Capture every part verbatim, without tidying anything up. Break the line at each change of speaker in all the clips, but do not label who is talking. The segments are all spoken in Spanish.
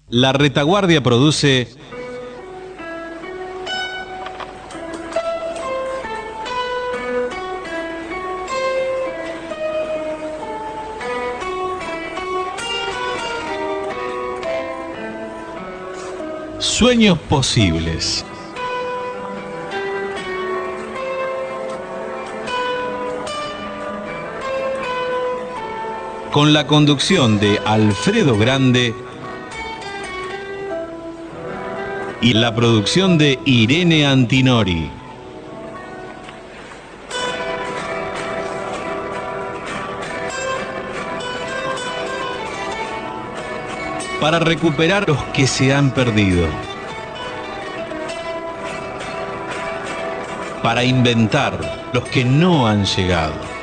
La Retaguardia produce Sueños Posibles. Con la conducción de Alfredo Grande y la producción de Irene Antinori. Para recuperar los que se han perdido. Para inventar los que no han llegado.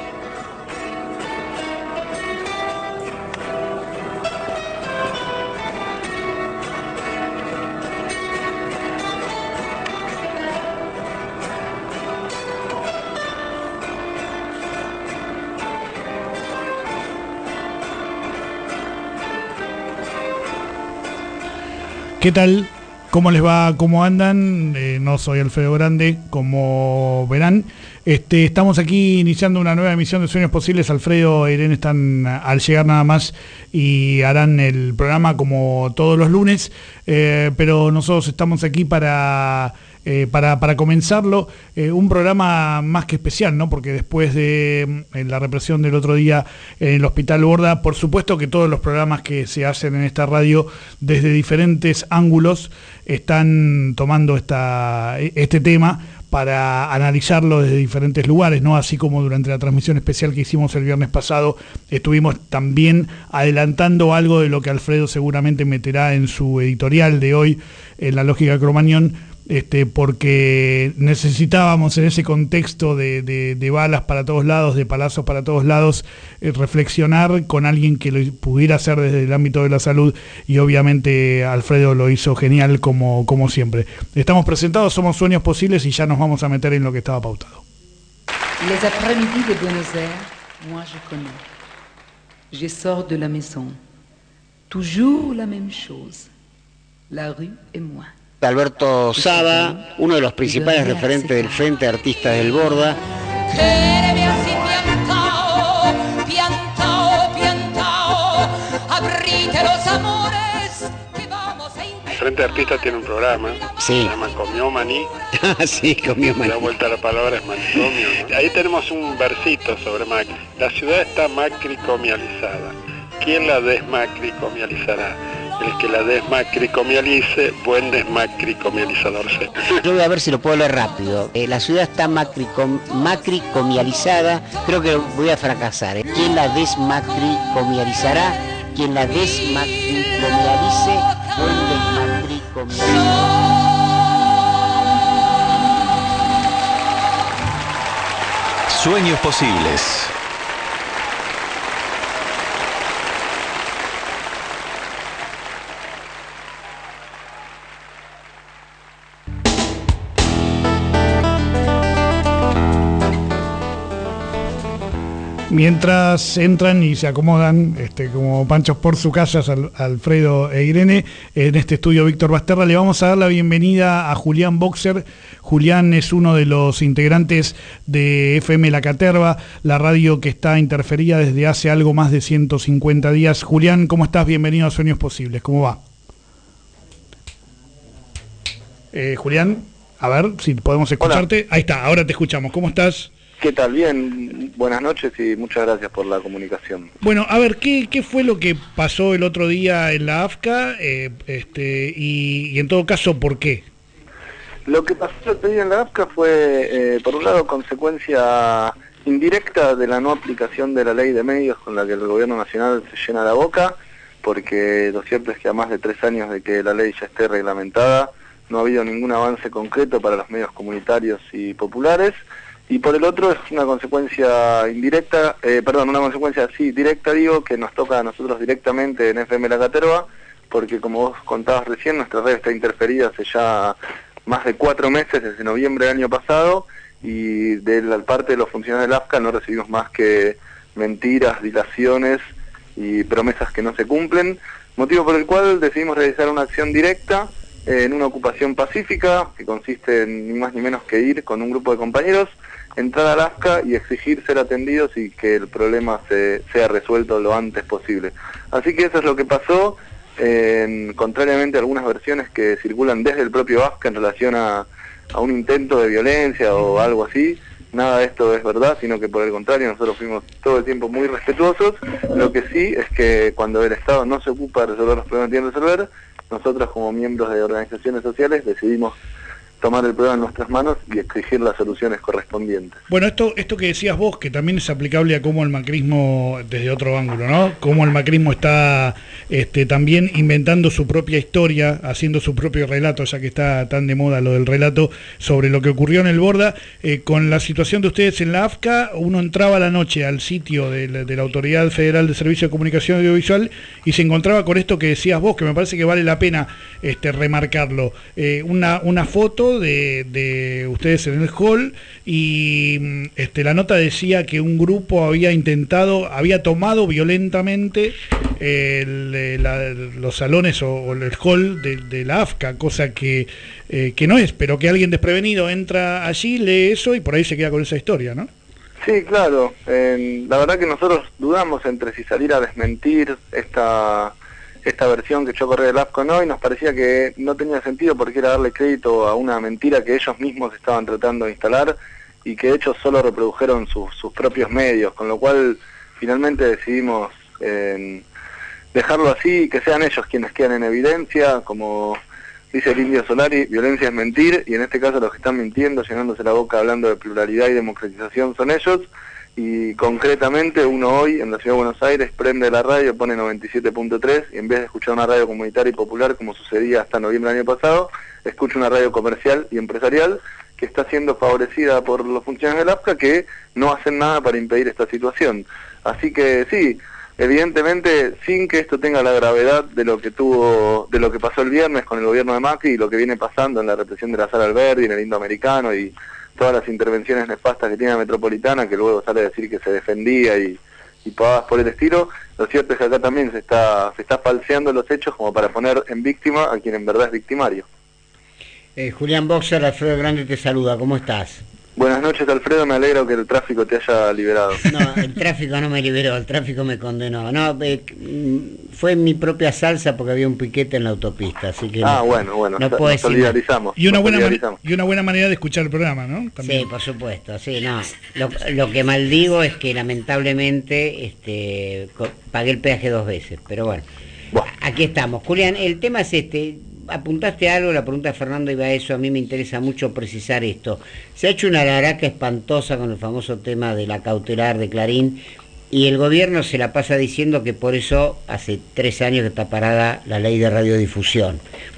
¿Qué tal? ¿Cómo les va? ¿Cómo andan? Eh, no soy Alfredo Grande, como verán. Este, estamos aquí iniciando una nueva emisión de Sueños Posibles. Alfredo e Irene están al llegar nada más y harán el programa como todos los lunes, eh, pero nosotros estamos aquí para... Eh, para, para comenzarlo, eh, un programa más que especial, ¿no? Porque después de eh, la represión del otro día en el Hospital Borda, por supuesto que todos los programas que se hacen en esta radio desde diferentes ángulos están tomando esta, este tema para analizarlo desde diferentes lugares, ¿no? Así como durante la transmisión especial que hicimos el viernes pasado, estuvimos también adelantando algo de lo que Alfredo seguramente meterá en su editorial de hoy, en La Lógica Cromañón, Este, porque necesitábamos en ese contexto de, de, de balas para todos lados, de palazos para todos lados, eh, reflexionar con alguien que lo pudiera hacer desde el ámbito de la salud, y obviamente Alfredo lo hizo genial como, como siempre. Estamos presentados, somos Sueños Posibles y ya nos vamos a meter en lo que estaba pautado.
Les après-midi de Buenos Aires, moi je connais. Je sors de la maison. Toujours la même chose. La rue et moi.
Alberto Saba, uno de los principales referentes del Frente de Artistas del Borda.
El Frente de Artistas tiene un programa,
sí.
Se llama Comiomani.
Sí, Comiomani.
La vuelta a la palabra es manicomio, ¿no? Ahí tenemos un versito sobre Macri. La ciudad está macricomializada. ¿Quién la desmacricomializará? El que la desmacricomialice, buen desmacricomializador sea.
Yo voy a ver si lo puedo leer rápido. Eh, la ciudad está macricom, macricomializada. Creo que voy a fracasar. ¿eh? ¿Quién la desmacricomializará? Quien la desmacricomialice, buen desmacricomializador.
Sueños Posibles.
Mientras entran y se acomodan, este, como panchos por su casa, Alfredo e Irene, en este estudio Víctor Basterra, le vamos a dar la bienvenida a Julián Boxer. Julián es uno de los integrantes de F M La Caterva, la radio que está interferida desde hace algo más de ciento cincuenta días. Julián, ¿cómo estás? Bienvenido a Sueños Posibles. ¿Cómo va? Eh, Julián, a ver si podemos escucharte. Hola. Ahí está, ahora te escuchamos. ¿Cómo estás?
¿Qué tal? Bien, buenas noches y muchas gracias por la comunicación.
Bueno, a ver, ¿qué, qué fue lo que pasó el otro día en la A F C A? Eh, este, y, y en todo caso, ¿por qué?
Lo que pasó el otro día en la A F C A fue, eh, por un lado, consecuencia indirecta de la no aplicación de la ley de medios con la que el gobierno nacional se llena la boca, porque lo cierto es que a más de tres años de que la ley ya esté reglamentada, no ha habido ningún avance concreto para los medios comunitarios y populares. Y por el otro es una consecuencia indirecta, eh, perdón, una consecuencia sí directa, digo, que nos toca a nosotros directamente en F M La Caterva, porque como vos contabas recién, nuestra red está interferida hace ya más de cuatro meses, desde noviembre del año pasado, y de la parte de los funcionarios del A F C A no recibimos más que mentiras, dilaciones y promesas que no se cumplen. motivo por el cual decidimos realizar una acción directa eh, en una ocupación pacífica, que consiste en ni más ni menos que ir con un grupo de compañeros, entrar a Lafca y exigir ser atendidos y que el problema se, sea resuelto lo antes posible. Así que eso es lo que pasó, eh, contrariamente a algunas versiones que circulan desde el propio Lafca en relación a, a un intento de violencia o algo así. Nada de esto es verdad, sino que por el contrario nosotros fuimos todo el tiempo muy respetuosos. Lo que sí es que cuando el Estado no se ocupa de resolver los problemas que tiene que resolver, nosotros como miembros de organizaciones sociales decidimos tomar el problema en nuestras manos y exigir las soluciones correspondientes.
Bueno, esto esto que decías vos, que también es aplicable a cómo el macrismo, desde otro ángulo, ¿no? Cómo el macrismo está este, también inventando su propia historia, haciendo su propio relato, ya que está tan de moda lo del relato, sobre lo que ocurrió en el Borda. Eh, con la situación de ustedes en la AFCA, uno entraba a la noche al sitio de la, de la Autoridad Federal de Servicio de Comunicación Audiovisual y se encontraba con esto que decías vos, que me parece que vale la pena este, remarcarlo. Eh, una, una foto De, de ustedes en el hall y este, la nota decía que un grupo había intentado, había tomado violentamente el, la, los salones o, o el hall de, de la AFCA, cosa que, eh, que no es, pero que alguien desprevenido entra allí, lee eso y por ahí se queda con esa historia, ¿no?
Sí, claro. Eh, la verdad que nosotros dudamos entre si salir a desmentir esta... esta versión que echó a correr el AFCA no, y nos parecía que no tenía sentido porque era darle crédito a una mentira que ellos mismos estaban tratando de instalar y que de hecho solo reprodujeron sus, sus propios medios, con lo cual finalmente decidimos eh, dejarlo así, que sean ellos quienes quedan en evidencia, como dice el Indio Solari, violencia es mentir, y en este caso los que están mintiendo, llenándose la boca hablando de pluralidad y democratización son ellos. Y concretamente uno hoy en la Ciudad de Buenos Aires prende la radio, pone noventa y siete punto tres y en vez de escuchar una radio comunitaria y popular como sucedía hasta noviembre del año pasado, escucha una radio comercial y empresarial que está siendo favorecida por los funcionarios del AFCA que no hacen nada para impedir esta situación. Así que sí, evidentemente sin que esto tenga la gravedad de lo que tuvo, de lo que pasó el viernes con el gobierno de Macri y lo que viene pasando en la represión de la Sala Alberdi, en el Indoamericano y todas las intervenciones nefastas que tiene la Metropolitana, que luego sale a decir que se defendía y, y pavadas por el estilo. Lo cierto es que acá también se está se está falseando los hechos como para poner en víctima a quien en verdad es victimario.
Eh, Julián Boxer, Alfredo Grande te saluda, ¿cómo estás?
Buenas noches, Alfredo, me alegro que el tráfico te haya liberado.
No, el tráfico no me liberó, el tráfico me condenó. No, eh, fue mi propia salsa porque había un piquete en la autopista, así que
ah,
no,
bueno, bueno,
no puedo
nos solidarizamos.
Y una,
nos
buena
solidarizamos.
y una buena manera de escuchar el programa, ¿no? También.
Sí, por supuesto, sí, no. Lo, lo que maldigo es que lamentablemente este, pagué el peaje dos veces, pero bueno,
bueno,
aquí estamos. Julián, el tema es este... Apuntaste algo, la pregunta de Fernando iba a eso, a mí me interesa mucho precisar esto. Se ha hecho una laraca espantosa con el famoso tema de la cautelar de Clarín y el gobierno se la pasa diciendo que por eso hace tres años que está parada la ley de radiodifusión.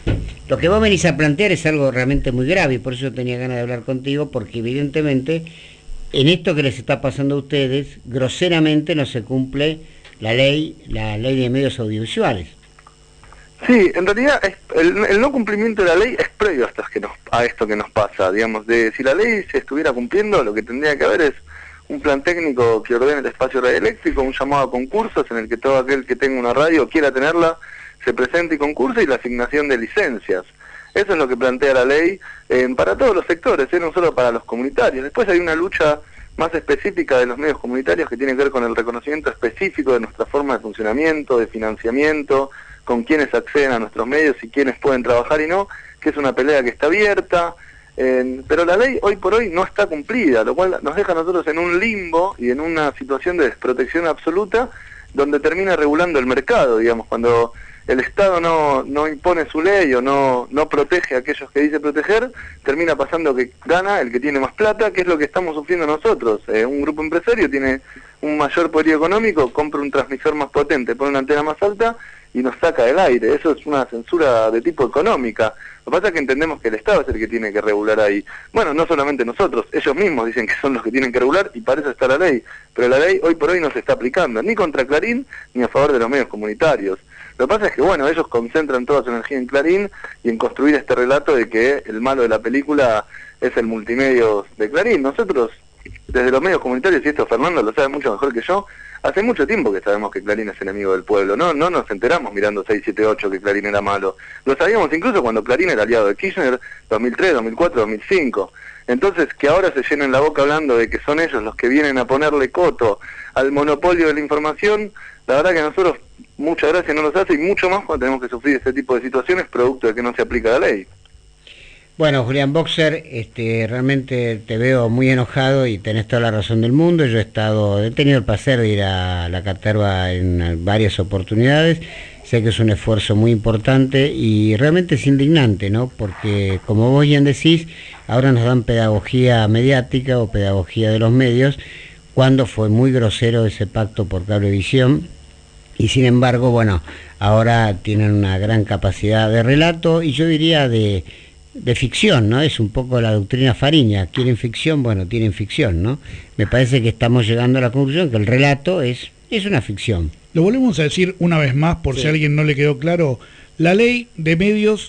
Lo que vos venís a plantear es algo realmente muy grave y por eso tenía ganas de hablar contigo, porque evidentemente en esto que les está pasando a ustedes, groseramente no se cumple la ley, la ley de medios audiovisuales.
Sí, en realidad es, el, el no cumplimiento de la ley es previo a esto, que nos, a esto que nos pasa, digamos, de si la ley se estuviera cumpliendo, lo que tendría que haber es un plan técnico que ordene el espacio radioeléctrico, un llamado a concursos en el que todo aquel que tenga una radio o quiera tenerla se presente y concurse, y la asignación de licencias. Eso es lo que plantea la ley eh, para todos los sectores, eh, no solo para los comunitarios. Después hay una lucha más específica de los medios comunitarios que tiene que ver con el reconocimiento específico de nuestra forma de funcionamiento, de financiamiento, con quienes acceden a nuestros medios y quienes pueden trabajar y no, que es una pelea que está abierta, eh, pero la ley hoy por hoy no está cumplida, lo cual nos deja a nosotros en un limbo y en una situación de desprotección absoluta, donde termina regulando el mercado, digamos, cuando el Estado no, no impone su ley o no, no protege a aquellos que dice proteger, termina pasando que gana el que tiene más plata, que es lo que estamos sufriendo nosotros. Eh, un grupo empresario tiene un mayor poderío económico, compra un transmisor más potente, pone una antena más alta y nos saca del aire. Eso es una censura de tipo económica. Lo que pasa es que entendemos que el Estado es el que tiene que regular ahí. Bueno, no solamente nosotros, ellos mismos dicen que son los que tienen que regular y para eso está la ley. Pero la ley hoy por hoy no se está aplicando, ni contra Clarín, ni a favor de los medios comunitarios. Lo que pasa es que, bueno, ellos concentran toda su energía en Clarín y en construir este relato de que el malo de la película es el multimedios de Clarín. Nosotros, desde los medios comunitarios, y esto Fernando lo sabe mucho mejor que yo, Hace mucho tiempo que sabemos que Clarín es enemigo del pueblo, no no nos enteramos mirando seis siete ocho que Clarín era malo. Lo sabíamos incluso cuando Clarín era aliado de Kirchner, dos mil tres, dos mil cuatro, dos mil cinco. Entonces, que ahora se llenen la boca hablando de que son ellos los que vienen a ponerle coto al monopolio de la información, la verdad que a nosotros mucha gracia no nos hace, y mucho más cuando tenemos que sufrir este tipo de situaciones producto de que no se aplica la ley.
Bueno, Julián Boxer, este, realmente te veo muy enojado y tenés toda la razón del mundo. Yo he estado, he tenido el placer de ir a la Caterva en varias oportunidades. Sé que es un esfuerzo muy importante y realmente es indignante, ¿no? Porque, como vos bien decís, ahora nos dan pedagogía mediática o pedagogía de los medios, cuando fue muy grosero ese pacto por Cablevisión, y sin embargo, bueno, ahora tienen una gran capacidad de relato y yo diría de... de ficción, ¿no? Es un poco la doctrina Fariña. ¿Quieren ficción? Bueno, tienen ficción, ¿no? Me parece que estamos llegando a la conclusión que el relato es, es una ficción.
Lo volvemos a decir una vez más, por sí. Si a alguien no le quedó claro. La ley de medios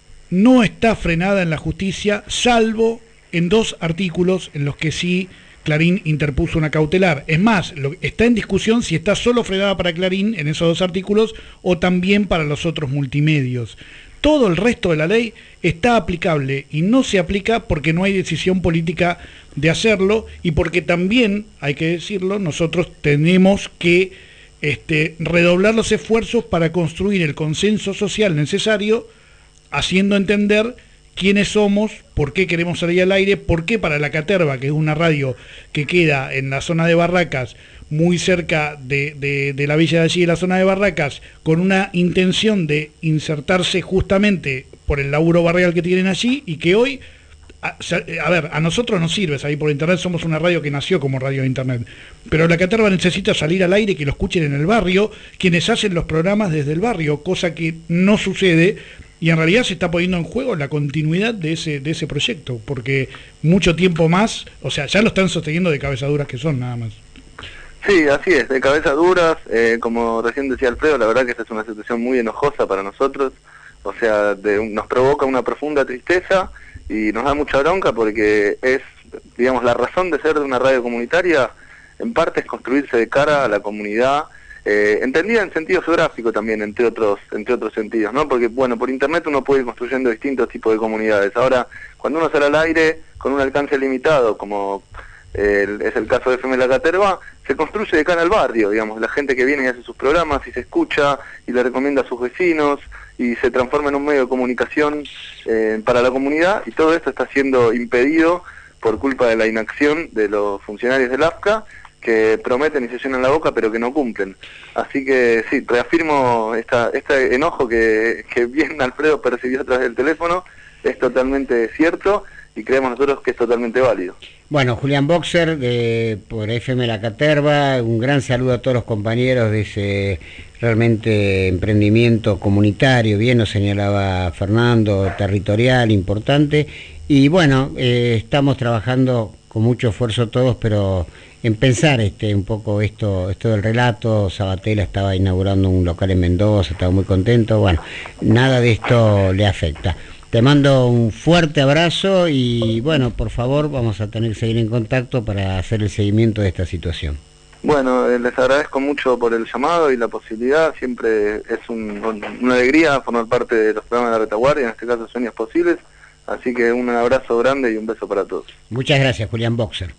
no está frenada en la justicia, salvo en dos artículos en los que sí Clarín interpuso una cautelar. Es más, lo, está en discusión si está solo frenada para Clarín en esos dos artículos o también para los otros multimedios. Todo el resto de la ley está aplicable y no se aplica porque no hay decisión política de hacerlo y porque también, hay que decirlo, nosotros tenemos que este, redoblar los esfuerzos para construir el consenso social necesario, haciendo entender quiénes somos, por qué queremos salir al aire, por qué para la Caterva, que es una radio que queda en la zona de Barracas, muy cerca de, de, de la villa de allí, de la zona de Barracas, con una intención de insertarse justamente por el laburo barrial que tienen allí, y que hoy, a, a ver, a nosotros nos sirve salir por internet, somos una radio que nació como radio de internet, pero la Caterva necesita salir al aire y que lo escuchen en el barrio, quienes hacen los programas desde el barrio, cosa que no sucede, y en realidad se está poniendo en juego la continuidad de ese, de ese proyecto, porque mucho tiempo más, o sea, ya lo están sosteniendo de cabezaduras que son, nada más.
Sí, así es, de cabeza duras, eh, como recién decía Alfredo, la verdad que esta es una situación muy enojosa para nosotros, o sea, de, nos provoca una profunda tristeza y nos da mucha bronca porque es, digamos, la razón de ser de una radio comunitaria, en parte es construirse de cara a la comunidad, eh, entendida en sentido geográfico también, entre otros, entre otros sentidos, ¿no? Porque, bueno, por internet uno puede ir construyendo distintos tipos de comunidades. Ahora, cuando uno sale al aire con un alcance limitado, como... El, es el caso de F M La Caterva, se construye de cara al barrio, digamos, la gente que viene y hace sus programas y se escucha y le recomienda a sus vecinos y se transforma en un medio de comunicación eh, para la comunidad, y todo esto está siendo impedido por culpa de la inacción de los funcionarios del A F C A, que prometen y se llenan la boca pero que no cumplen. Así que sí, reafirmo esta, este enojo que, que bien Alfredo percibió a través del teléfono, es totalmente cierto y creemos nosotros que es totalmente válido.
Bueno, Julián Boxer, de, por F M La Caterva, un gran saludo a todos los compañeros de ese realmente emprendimiento comunitario, bien lo señalaba Fernando, territorial, importante, y bueno, eh, estamos trabajando con mucho esfuerzo todos, pero en pensar este un poco esto, esto del relato. Sabatella estaba inaugurando un local en Mendoza, estaba muy contento, bueno, nada de esto le afecta. Te mando un fuerte abrazo y bueno, por favor, vamos a tener que seguir en contacto para hacer el seguimiento de esta situación.
Bueno, eh, les agradezco mucho por el llamado y la posibilidad, siempre es un, una alegría formar parte de los programas de la Retaguardia, en este caso Sueños Posibles, así que un abrazo grande y un beso para todos.
Muchas gracias, Julián Boxer.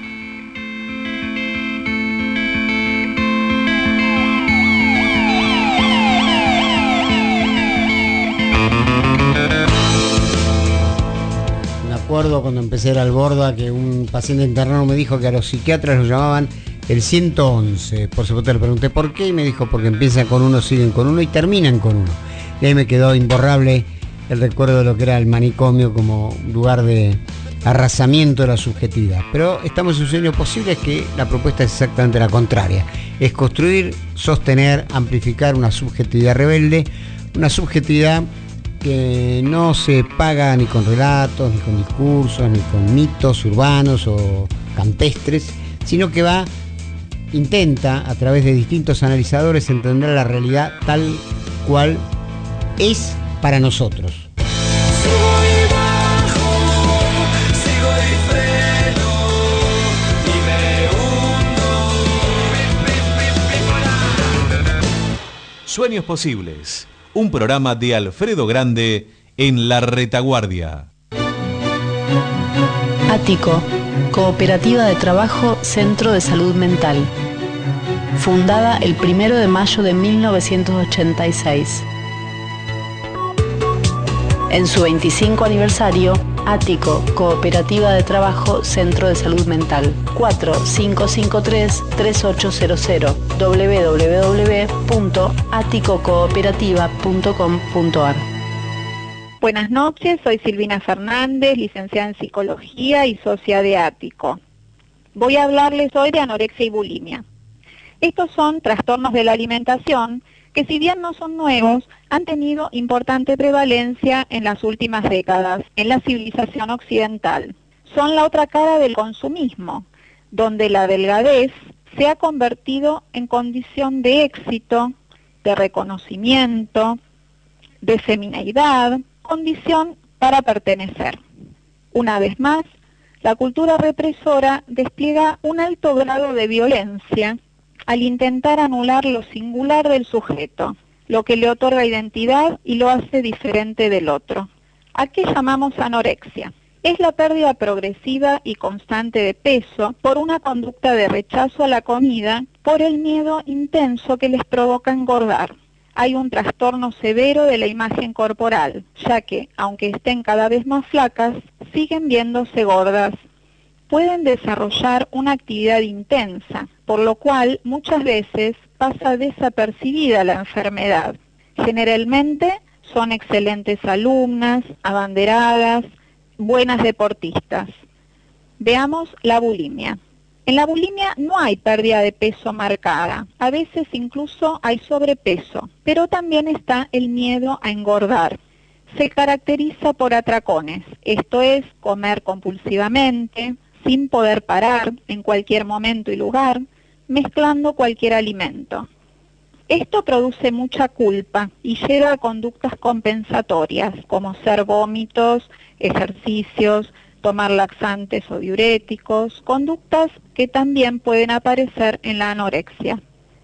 Recuerdo cuando empecé a ir al Borda que un paciente internado me dijo que a los psiquiatras lo llamaban el ciento once. Por supuesto le pregunté por qué y me dijo porque empiezan con uno, siguen con uno y terminan con uno. Y ahí me quedó imborrable el recuerdo de lo que era el manicomio como lugar de arrasamiento de la subjetividad. Pero estamos en un sueño posible, que la propuesta es exactamente la contraria. Es construir, sostener, amplificar una subjetividad rebelde, una subjetividad que no se paga ni con relatos, ni con discursos, ni con mitos urbanos o campestres, sino que va, intenta a través de distintos analizadores entender la realidad tal cual es para nosotros.
Sueños Posibles, un programa de Alfredo Grande en La Retaguardia.
Ático, Cooperativa de Trabajo Centro de Salud Mental. Fundada el primero de mayo de mil novecientos ochenta y seis. En su veinticinco aniversario, Ático, Cooperativa de Trabajo Centro de Salud Mental. cuatro cinco cinco tres, tres ocho cero cero, doble u doble u doble u punto ático cooperativa punto com punto a r.
Buenas noches, soy Silvina Fernández, licenciada en Psicología y socia de Ático. Voy a hablarles hoy de anorexia y bulimia. Estos son trastornos de la alimentación que, si bien no son nuevos, han tenido importante prevalencia en las últimas décadas en la civilización occidental. Son la otra cara del consumismo, donde la delgadez se ha convertido en condición de éxito, de reconocimiento, de femineidad, condición para pertenecer. Una vez más, la cultura represora despliega un alto grado de violencia al intentar anular lo singular del sujeto, lo que le otorga identidad y lo hace diferente del otro. ¿A qué llamamos anorexia? Es la pérdida progresiva y constante de peso por una conducta de rechazo a la comida por el miedo intenso que les provoca engordar. Hay un trastorno severo de la imagen corporal, ya que, aunque estén cada vez más flacas, siguen viéndose gordas. Pueden desarrollar una actividad intensa, por lo cual muchas veces pasa desapercibida la enfermedad. Generalmente son excelentes alumnas, abanderadas, buenas deportistas. Veamos la bulimia. En la bulimia no hay pérdida de peso marcada, a veces incluso hay sobrepeso, pero también está el miedo a engordar. Se caracteriza por atracones, esto es, comer compulsivamente, sin poder parar en cualquier momento y lugar, mezclando cualquier alimento. Esto produce mucha culpa y lleva a conductas compensatorias, como ser vómitos, ejercicios, tomar laxantes o diuréticos, conductas que también pueden aparecer en la anorexia.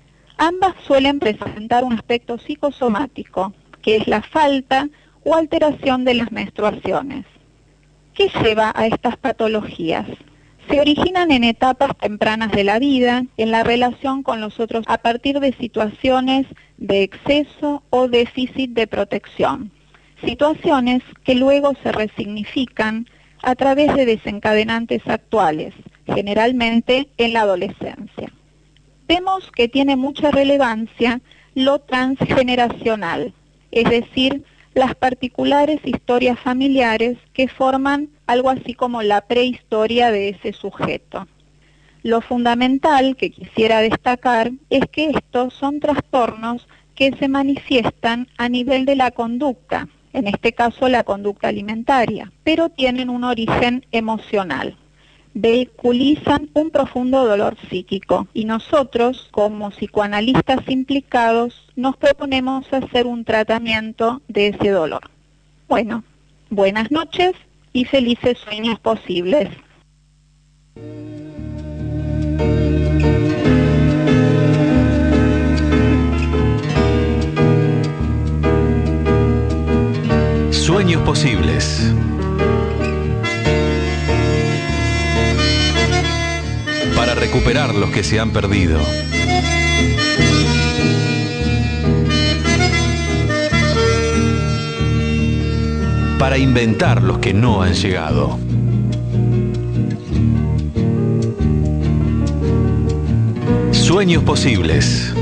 Ambas suelen presentar un aspecto psicosomático, que es la falta o alteración de las menstruaciones. ¿Qué lleva a estas patologías? Se originan en etapas tempranas de la vida, en la relación con los otros a partir de situaciones de exceso o déficit de protección. Situaciones que luego se resignifican a través de desencadenantes actuales, generalmente en la adolescencia. Vemos que tiene mucha relevancia lo transgeneracional, es decir, las particulares historias familiares que forman algo así como la prehistoria de ese sujeto. Lo fundamental que quisiera destacar es que estos son trastornos que se manifiestan a nivel de la conducta, en este caso la conducta alimentaria, pero tienen un origen emocional. Vehiculizan un profundo dolor psíquico y nosotros, como psicoanalistas implicados, nos proponemos hacer un tratamiento de ese dolor. Bueno, buenas noches y felices sueños posibles.
Sueños Posibles. Para recuperar los que se han perdido. Para inventar los que no han llegado. Sueños Posibles.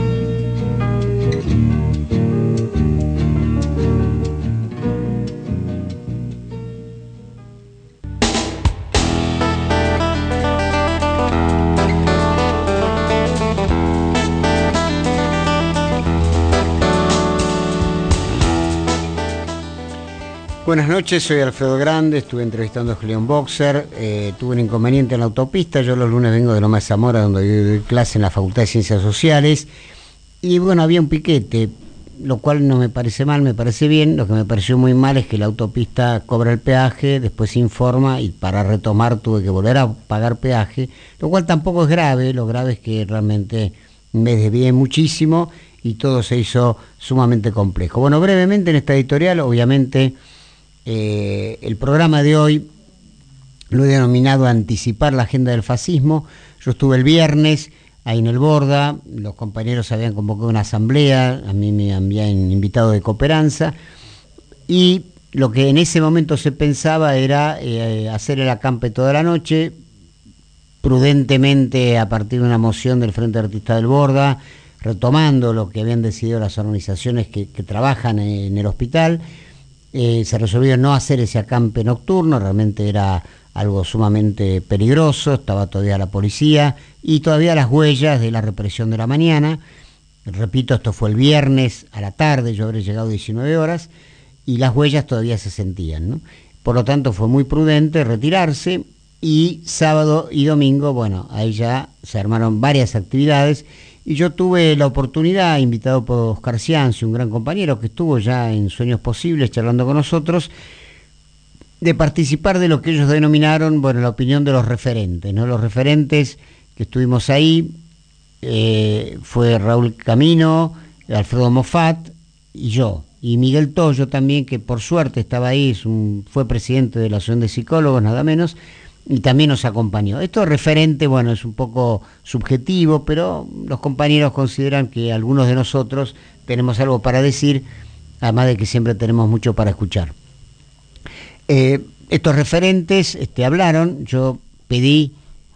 Buenas noches, soy Alfredo Grande, estuve entrevistando a Julián Boxer, eh, tuve un inconveniente en la autopista, yo los lunes vengo de Loma de Zamora, donde doy clase en la Facultad de Ciencias Sociales, y bueno, había un piquete, lo cual no me parece mal, me parece bien. Lo que me pareció muy mal es que la autopista cobra el peaje, después informa, y para retomar tuve que volver a pagar peaje, lo cual tampoco es grave, lo grave es que realmente me desvié muchísimo y todo se hizo sumamente complejo. Bueno, brevemente en esta editorial, obviamente, eh, el programa de hoy lo he denominado Anticipar la agenda del fascismo. Yo estuve el viernes ahí en el Borda, los compañeros habían convocado una asamblea, a mí me habían invitado de Cooperanza, y lo que en ese momento se pensaba era eh, hacer el acampe toda la noche, prudentemente a partir de una moción del Frente Artista del Borda, retomando lo que habían decidido las organizaciones que, que trabajan en el hospital. Eh, se resolvió no hacer ese acampe nocturno, realmente era algo sumamente peligroso, estaba todavía la policía y todavía las huellas de la represión de la mañana. Repito, esto fue el viernes a la tarde, yo habré llegado diecinueve horas, y las huellas todavía se sentían, ¿no? Por lo tanto, fue muy prudente retirarse, y sábado y domingo, bueno, ahí ya se armaron varias actividades, y yo tuve la oportunidad, invitado por Oscar Cianci, un gran compañero que estuvo ya en Sueños Posibles charlando con nosotros, de participar de lo que ellos denominaron, bueno, la opinión de los referentes, ¿no? Los referentes que estuvimos ahí eh, fue Raúl Camino, Alfredo Moffat y yo, y Miguel Toyo también, que por suerte estaba ahí, es un, fue presidente de la Asociación de Psicólogos, nada menos, y también nos acompañó. Esto referente, bueno, es un poco subjetivo, pero los compañeros consideran que algunos de nosotros tenemos algo para decir, además de que siempre tenemos mucho para escuchar. Eh, estos referentes este, hablaron, yo pedí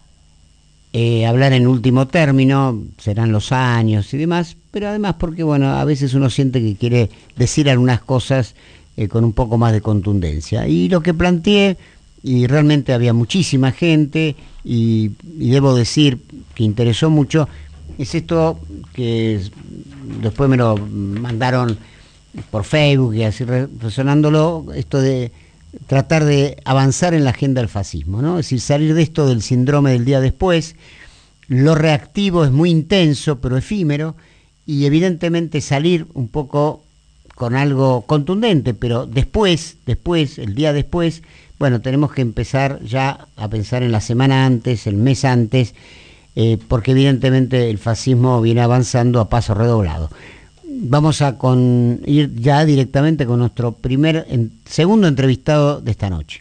eh, hablar en último término, serán los años y demás, pero además porque, bueno, a veces uno siente que quiere decir algunas cosas eh, con un poco más de contundencia. Y lo que planteé, y realmente había muchísima gente, y, y debo decir que interesó mucho, es esto que después me lo mandaron por Facebook y así resonándolo, esto de tratar de avanzar en la agenda del fascismo, ¿no? Es decir, salir de esto del síndrome del día después. Lo reactivo es muy intenso, pero efímero, y evidentemente salir un poco con algo contundente, pero después, después, el día después, bueno, tenemos que empezar ya a pensar en la semana antes, el mes antes, eh, porque evidentemente el fascismo viene avanzando a paso redoblado. Vamos a con, ir ya directamente con nuestro primer, en, segundo entrevistado de esta noche.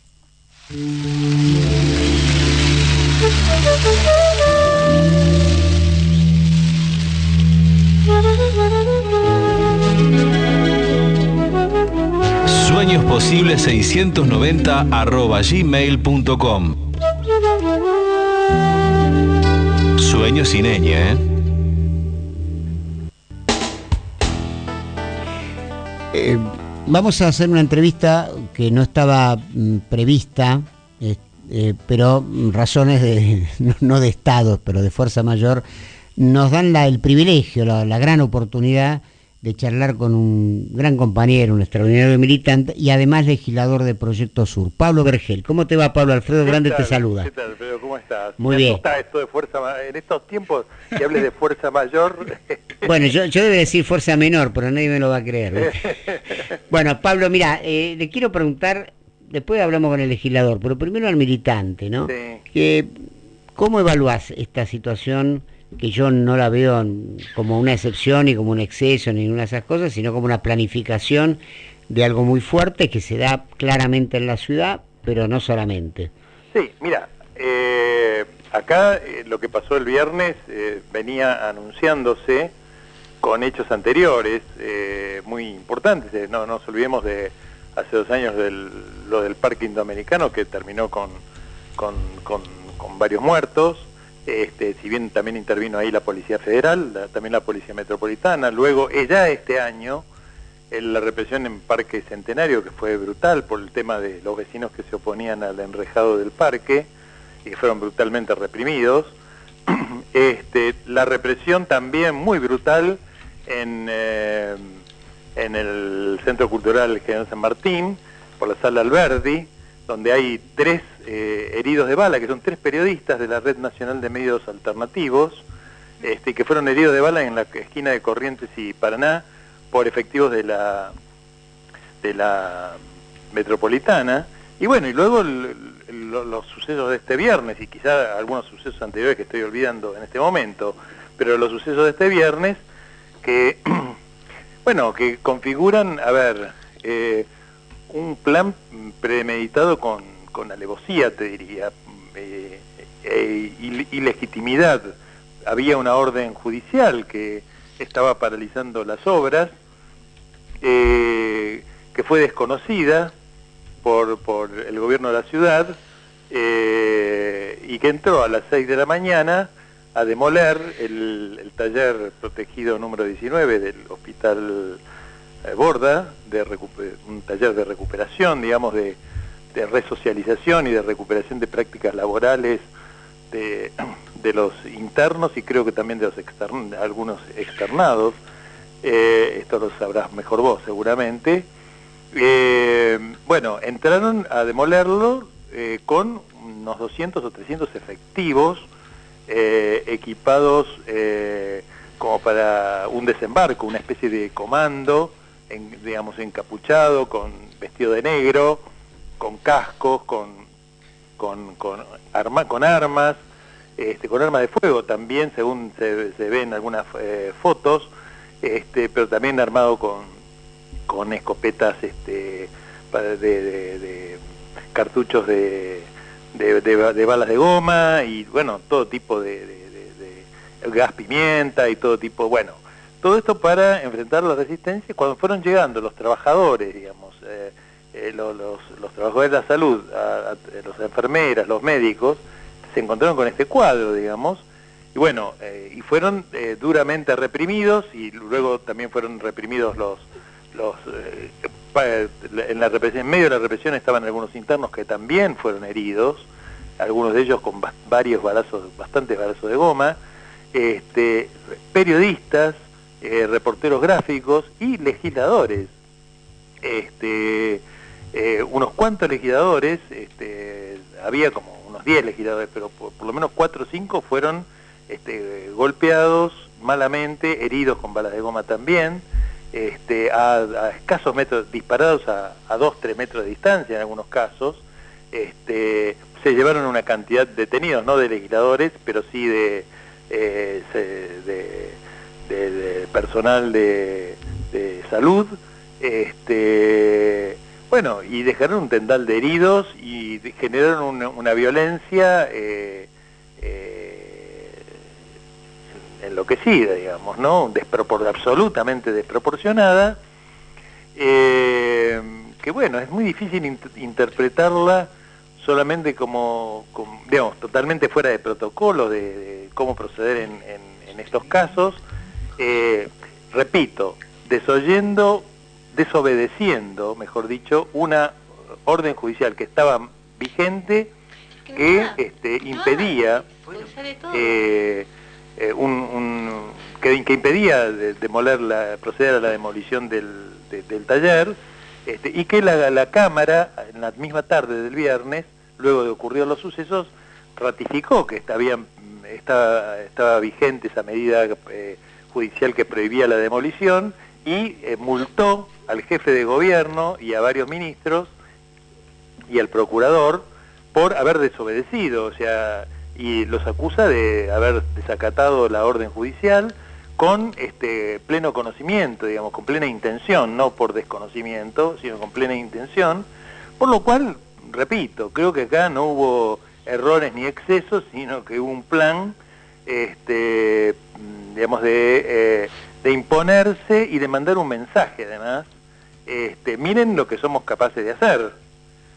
Sueños Posibles seiscientos noventa arroba gmail punto com. Sueños sin ñ, ¿eh?
Eh, vamos a hacer una entrevista que no estaba mm, prevista, eh, eh, pero razones de, no, no de Estado, pero de fuerza mayor, nos dan la, el privilegio, la, la gran oportunidad de charlar con un gran compañero, un extraordinario militante y además legislador de Proyecto Sur, Pablo Vergel. ¿Cómo te va, Pablo? Alfredo Grande te saluda.
¿Qué tal, Alfredo? ¿Cómo estás?
Muy
Me
bien.
asusta esto de fuerza, en estos tiempos que hables de fuerza mayor.
Bueno, yo, yo debo decir fuerza menor, pero nadie me lo va a creer. Bueno, Pablo, mira, eh, le quiero preguntar, después hablamos con el legislador, pero primero al militante, ¿no?
Sí.
Eh, ¿Cómo evaluás esta situación, que yo no la veo como una excepción ni como un exceso ni ninguna de esas cosas, sino como una planificación de algo muy fuerte que se da claramente en la ciudad, pero no solamente?
Sí, mira, eh, acá eh, lo que pasó el viernes eh, venía anunciándose con hechos anteriores eh, muy importantes. Eh, no, no nos olvidemos de hace dos años del, lo del Parque Indoamericano, que terminó con, con, con, con varios muertos. Este, si bien también intervino ahí la Policía Federal, la, también la Policía Metropolitana. Luego, eh, ya este año, en la represión en Parque Centenario, que fue brutal por el tema de los vecinos que se oponían al enrejado del parque, y que fueron brutalmente reprimidos. Este, la represión también muy brutal en, eh, en el Centro Cultural General San Martín, por la Sala Alberdi, donde hay tres eh, heridos de bala, que son tres periodistas de la Red Nacional de Medios Alternativos, este, que fueron heridos de bala en la esquina de Corrientes y Paraná por efectivos de la de la Metropolitana. Y bueno, y luego el, el, los sucesos de este viernes, y quizá algunos sucesos anteriores que estoy olvidando en este momento, pero los sucesos de este viernes, que, bueno, que configuran, a ver, eh, un plan premeditado con, con alevosía, te diría, eh, eh, y, y legitimidad. Había una orden judicial que estaba paralizando las obras, eh, que fue desconocida por, por el gobierno de la ciudad, eh, y que entró a las seis de la mañana a demoler el, el taller protegido número diecinueve del Hospital eh, Borda, de un taller de recuperación, digamos, de, de resocialización y de recuperación de prácticas laborales de, de los internos y creo que también de los extern, algunos externados. Eh, esto lo sabrás mejor vos seguramente. Eh, bueno, entraron a demolerlo eh, con unos doscientos o trescientos efectivos eh, equipados eh, como para un desembarco, una especie de comando, en, digamos, encapuchado, con vestido de negro, con cascos, con, con, con, arma, con armas, este, con armas de fuego también, según se, se ven algunas eh, fotos, este, pero también armado con, con escopetas este, de, de, de cartuchos de, de, de, de balas de goma y bueno, todo tipo de, de, de, de gas pimienta y todo tipo, bueno, todo esto para enfrentar la resistencia. Cuando fueron llegando los trabajadores, digamos, eh, eh, los, los, los trabajadores de la salud, a, a, los enfermeras, los médicos, se encontraron con este cuadro, digamos, y bueno, eh, y fueron eh, duramente reprimidos y luego también fueron reprimidos los los eh, en la represión, en medio de la represión estaban algunos internos que también fueron heridos, algunos de ellos con varios balazos, bastantes balazos de goma, este, periodistas, eh, reporteros gráficos y legisladores, este, eh, unos cuantos legisladores, este, había como unos diez legisladores, pero por, por lo menos cuatro o cinco fueron este, golpeados malamente, heridos con balas de goma también. Este, a, a escasos metros, disparados a, a dos, tres metros de distancia en algunos casos. Este, se llevaron una cantidad de detenidos, no de legisladores, pero sí de, eh, de, de, de personal de, de salud. Este, bueno, y dejaron un tendal de heridos y de, generaron una, una violencia eh, eh, enloquecida, digamos, ¿no? Despropor absolutamente desproporcionada, eh, que bueno, es muy difícil in interpretarla solamente como, como, digamos, totalmente fuera de protocolo de, de cómo proceder en, en, en estos casos. Eh, repito, desoyendo, desobedeciendo, mejor dicho, una orden judicial que estaba vigente, que este, impedía eh, Eh, un, un, que, que impedía de, demoler la, proceder a la demolición del, de, del taller, este, y que la, la Cámara, en la misma tarde del viernes, luego de ocurridos los sucesos, ratificó que estaba, estaba, estaba vigente esa medida eh, judicial que prohibía la demolición y eh, multó al jefe de gobierno y a varios ministros y al procurador por haber desobedecido, o sea, y los acusa de haber desacatado la orden judicial con este pleno conocimiento, digamos, con plena intención, no por desconocimiento, sino con plena intención, por lo cual, repito, creo que acá no hubo errores ni excesos, sino que hubo un plan, este, digamos, de, eh, de imponerse y de mandar un mensaje, además, este, miren lo que somos capaces de hacer.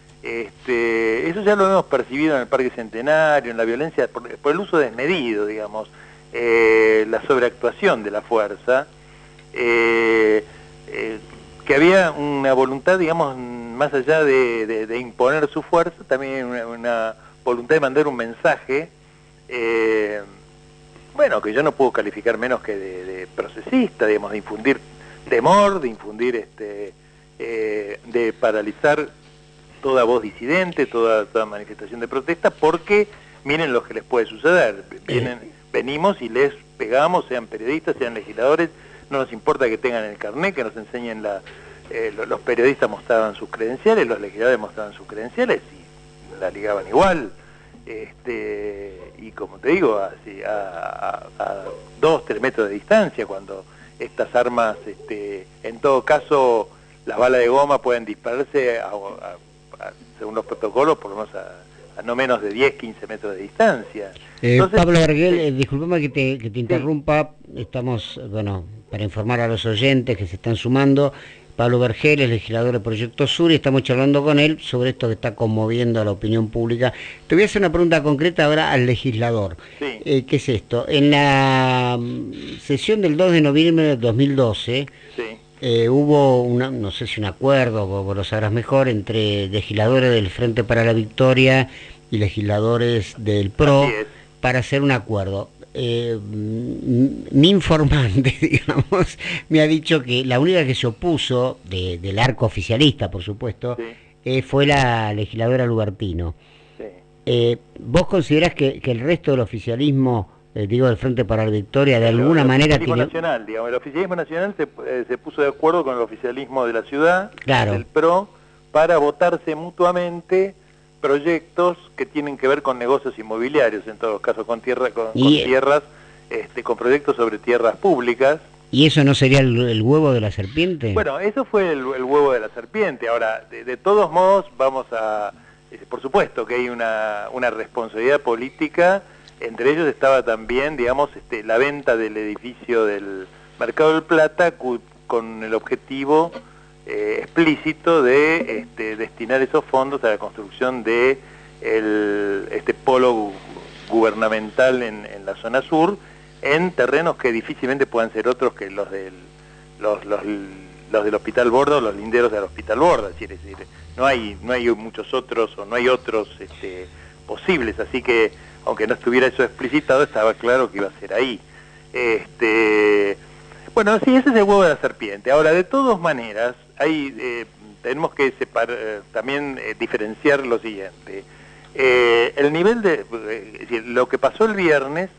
Este, eso ya lo hemos percibido en el Parque Centenario, en la violencia, por, por el uso desmedido, digamos, eh, la sobreactuación de la fuerza, eh, eh, que había una voluntad, digamos, más allá de, de, de imponer su fuerza, también una, una voluntad de mandar un mensaje, eh, bueno, que yo no puedo calificar menos que de, de procesista, digamos, de infundir temor, de infundir, este, eh, de paralizar toda voz disidente, toda, toda manifestación de protesta, porque miren lo que les puede suceder. Vienen, venimos y les pegamos, sean periodistas, sean legisladores, no nos importa que tengan el carnet, que nos enseñen la... Eh, los periodistas mostraban sus credenciales, los legisladores mostraban sus credenciales y la ligaban igual. Este, y como te digo, a, a, a, a dos, tres metros de distancia, cuando estas armas, este, en todo caso, las balas de goma pueden dispararse, a, a, a, según los protocolos, por lo menos a, a no menos de diez, quince metros de distancia.
Eh,
Entonces,
Pablo Vergel,
sí.
eh, disculpame que te, que te interrumpa, estamos, bueno, para informar a los oyentes que se están sumando. Pablo Vergel es legislador del Proyecto Sur y estamos charlando con él sobre esto que está conmoviendo a la opinión pública. Te voy a hacer una pregunta concreta ahora al legislador.
Sí.
Eh, ¿Qué es esto? En la mm, sesión del dos de noviembre de dos mil doce,
Sí.
eh, hubo, una, no sé si un acuerdo, vos, vos lo sabrás mejor, entre legisladores del Frente para la Victoria y legisladores del P R O para hacer un acuerdo. Eh, mi informante, digamos, me ha dicho que la única que se opuso, de, del arco oficialista, por supuesto, sí. eh, fue la legisladora Lugartino. Sí. Eh, ¿Vos considerás que, que el resto del oficialismo, eh, digo, del Frente para la Victoria, de alguna
el
manera...
El oficialismo tiene... nacional, digamos, el oficialismo nacional se, eh, se puso de acuerdo con el oficialismo de la ciudad,
claro.
del P R O, para votarse mutuamente proyectos que tienen que ver con negocios inmobiliarios, en todos los casos con, tierra, con, con tierras, este, con proyectos sobre tierras públicas.
¿Y eso no sería el, el huevo de la serpiente?
Bueno, eso fue el, el huevo de la serpiente. Ahora, de, de todos modos, vamos a... Eh, por supuesto que hay una, una responsabilidad política, entre ellos estaba también, digamos, este, la venta del edificio del Mercado del Plata cu, con el objetivo... Eh, explícito de este, destinar esos fondos a la construcción de el, este polo gubernamental en, en la zona sur, en terrenos que difícilmente puedan ser otros que los del, los, los, los del Hospital Borda o los linderos del Hospital Borda. Es decir, no hay, no hay muchos otros o no hay otros este, posibles, así que aunque no estuviera eso explicitado, estaba claro que iba a ser ahí. Este, bueno, sí, ese es el huevo de la serpiente. Ahora, de todas maneras, Hay, eh, tenemos que separ, eh, también eh, diferenciar lo siguiente. Eh, el nivel de... Eh, es decir, lo que pasó el viernes,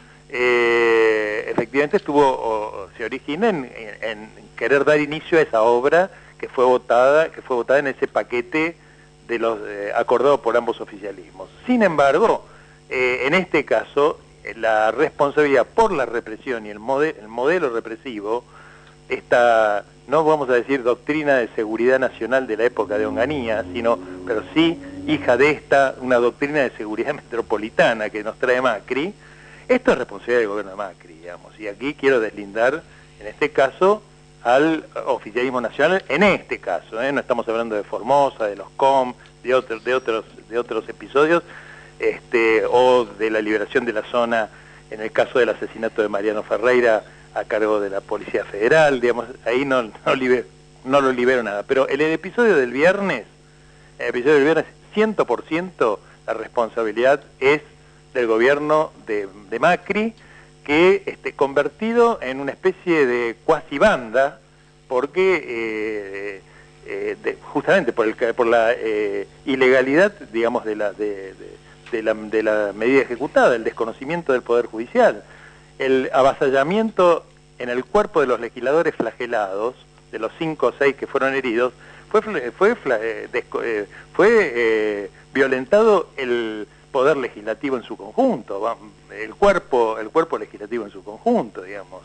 eh, efectivamente estuvo, o, se origina en, en, en querer dar inicio a esa obra que fue votada, que fue votada en ese paquete de los eh, acordado por ambos oficialismos. Sin embargo, eh, en este caso, la responsabilidad por la represión y el, mode, el modelo represivo, esta... no vamos a decir doctrina de seguridad nacional de la época de Onganía, sino, pero sí hija de esta, una doctrina de seguridad metropolitana que nos trae Macri. Esto es responsabilidad del gobierno de Macri, digamos, y aquí quiero deslindar, en este caso, al oficialismo nacional, en este caso, ¿eh? No estamos hablando de Formosa, de los C O M, de otros, de otros, de otros episodios, este, o de la liberación de la zona, en el caso del asesinato de Mariano Ferreira, a cargo de la Policía Federal, digamos, ahí no, no, liber, no lo libero nada. Pero en el episodio del viernes, el episodio del viernes, cien por ciento la responsabilidad es del gobierno de, de Macri, que este, convertido en una especie de cuasi banda, porque eh, eh, de, justamente por, el, por la eh, ilegalidad, digamos, de la, de, de, de, la, de la medida ejecutada, el desconocimiento del Poder Judicial, el avasallamiento en el cuerpo de los legisladores flagelados, de los cinco o seis que fueron heridos, fue, fue, fue, fue eh, violentado el poder legislativo en su conjunto, el cuerpo, el cuerpo legislativo en su conjunto, digamos.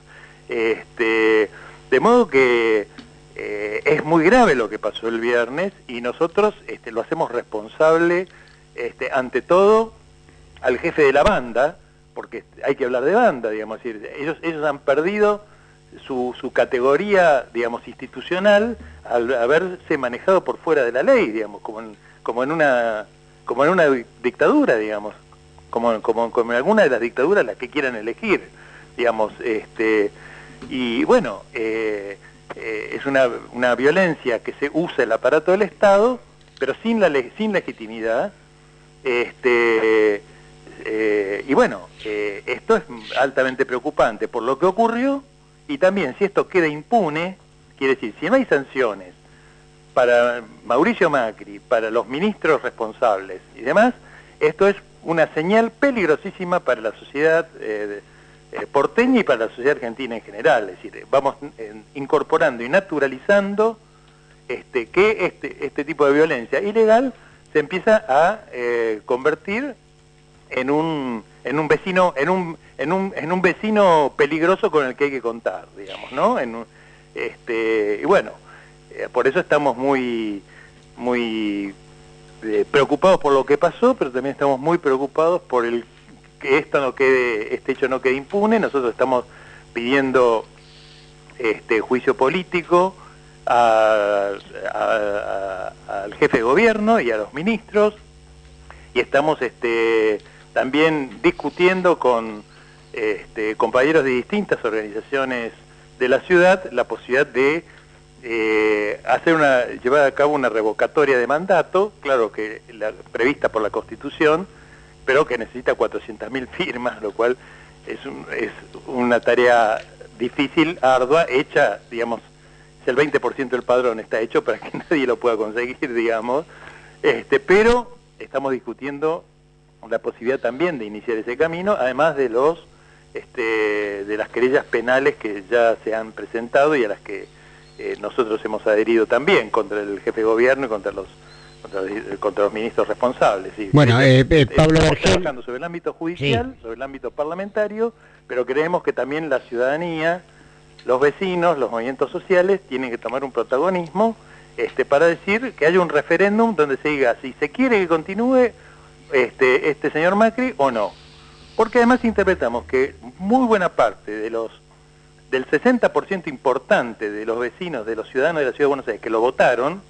Este, de modo que eh, es muy grave lo que pasó el viernes y nosotros este, lo hacemos responsable, este, ante todo, al jefe de la banda, porque hay que hablar de banda, digamos, es decir, ellos, ellos han perdido su, su categoría, digamos, institucional al haberse manejado por fuera de la ley, digamos, como en, como en una como en una dictadura, digamos, como, como, como en alguna de las dictaduras las que quieran elegir, digamos, este y bueno, eh, eh, es una, una violencia que se usa el aparato del Estado, pero sin la sin legitimidad, este Eh, y bueno, eh, esto es altamente preocupante por lo que ocurrió y también si esto queda impune, quiere decir, si no hay sanciones para Mauricio Macri, para los ministros responsables y demás, esto es una señal peligrosísima para la sociedad eh, eh, porteña y para la sociedad argentina en general. Es decir, vamos eh, incorporando y naturalizando este, que este, este tipo de violencia ilegal se empieza a eh, convertir en un en un vecino en un en un en un vecino peligroso con el que hay que contar, digamos, ¿no? En un, este y bueno, eh, por eso estamos muy muy eh, preocupados por lo que pasó, pero también estamos muy preocupados por el que esto no quede este hecho no quede impune. Nosotros estamos pidiendo este juicio político a, a, a, al jefe de gobierno y a los ministros, y estamos este también discutiendo con este, compañeros de distintas organizaciones de la ciudad la posibilidad de eh, hacer una llevar a cabo una revocatoria de mandato, claro que la, prevista por la Constitución, pero que necesita cuatrocientas mil firmas, lo cual es, un, es una tarea difícil, ardua, hecha, digamos, si el veinte por ciento del padrón está hecho para que nadie lo pueda conseguir, digamos, este, pero estamos discutiendo la posibilidad también de iniciar ese camino, además de los este, de las querellas penales que ya se han presentado y a las que eh, nosotros hemos adherido también contra el jefe de gobierno y contra los contra, contra los ministros responsables. Y,
bueno, eh, eh, Pablo
estamos
Vergel,
trabajando sobre el ámbito judicial, sí, sobre el ámbito parlamentario, pero creemos que también la ciudadanía, los vecinos, los movimientos sociales tienen que tomar un protagonismo este, para decir que haya un referéndum donde se diga si se quiere que continúe Este, este señor Macri o no, porque además interpretamos que muy buena parte de los del sesenta por ciento importante de los vecinos, de los ciudadanos de la Ciudad de Buenos Aires que lo votaron,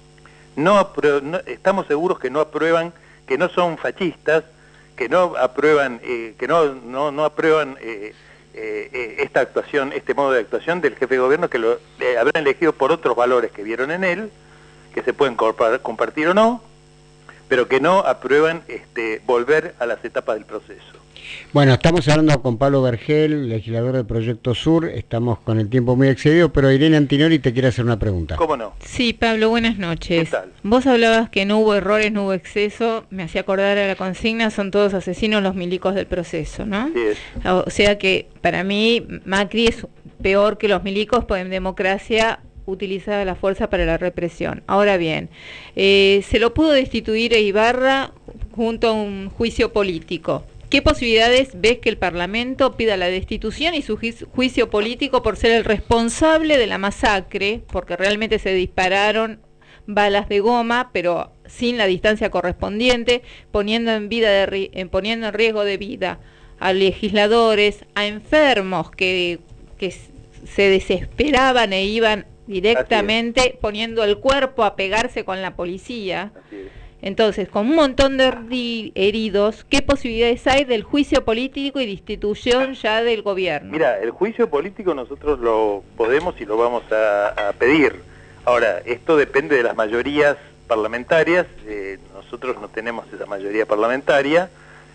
no, apro no estamos seguros que no aprueban, que no son fascistas, que no aprueban, eh, que no no no aprueban eh, eh, esta actuación, este modo de actuación del jefe de gobierno, que lo eh, habrán elegido por otros valores que vieron en él, que se pueden compartir o no, pero que no aprueban este, volver a las etapas del proceso.
Bueno, estamos hablando con Pablo Vergel, legislador del Proyecto Sur, estamos con el tiempo muy excedido, pero Irene Antinori te quiere hacer una pregunta.
¿Cómo no?
Sí, Pablo, buenas noches.
¿Qué tal?
Vos hablabas que no hubo errores, no hubo exceso, me hacía acordar a la consigna, son todos asesinos los milicos del proceso, ¿no?
Sí es.
O sea que para mí Macri es peor que los milicos, pues en democracia utilizada la fuerza para la represión. Ahora bien, eh, se lo pudo destituir a Ibarra junto a un juicio político. ¿Qué posibilidades ves que el Parlamento pida la destitución y su juicio político por ser el responsable de la masacre? Porque realmente se dispararon balas de goma, pero sin la distancia correspondiente, poniendo en, vida de, eh, poniendo en riesgo de vida a legisladores, a enfermos que, que se desesperaban e iban directamente poniendo el cuerpo a pegarse con la policía. Entonces, con un montón de heridos, ¿qué posibilidades hay del juicio político y destitución ya del gobierno?
Mira, el juicio político nosotros lo podemos y lo vamos a, a pedir. Ahora, esto depende de las mayorías parlamentarias, eh, nosotros no tenemos esa mayoría parlamentaria,